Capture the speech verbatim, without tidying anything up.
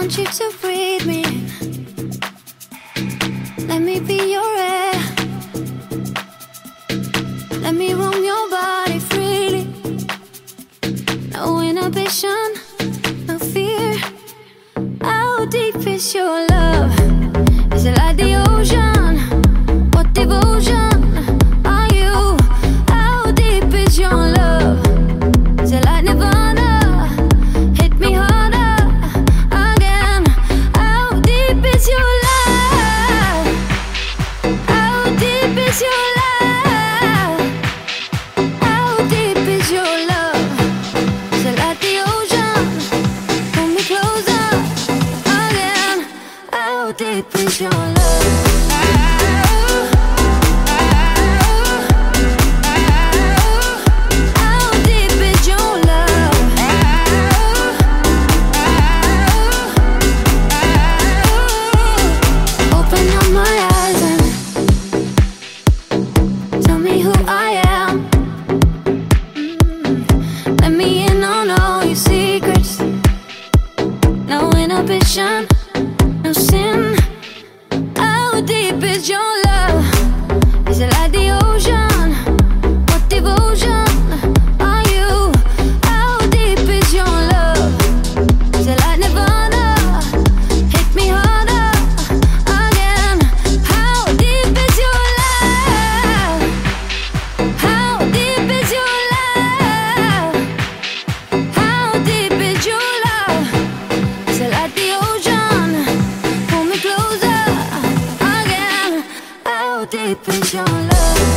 want you to breathe me. Let me be your air. Let me roam your body freely. No inhibition, no fear. How deep is your love? Is it like the ocean? What devotion are you? How deep is your love? Is it like Nirvana? Hit me harder again. How deep is your love? How deep is your love? How deep is your love? Is it like the ocean? Pull me closer again. How deep is your love? No sin. How deep is your love? Is it like the ocean? What devotion are you? How deep is your love? Is it like Nirvana? Hit me harder again. How deep is your love? How deep is your love? How deep is your love? Is it like the ocean? Pull me closer again. How deep is your love?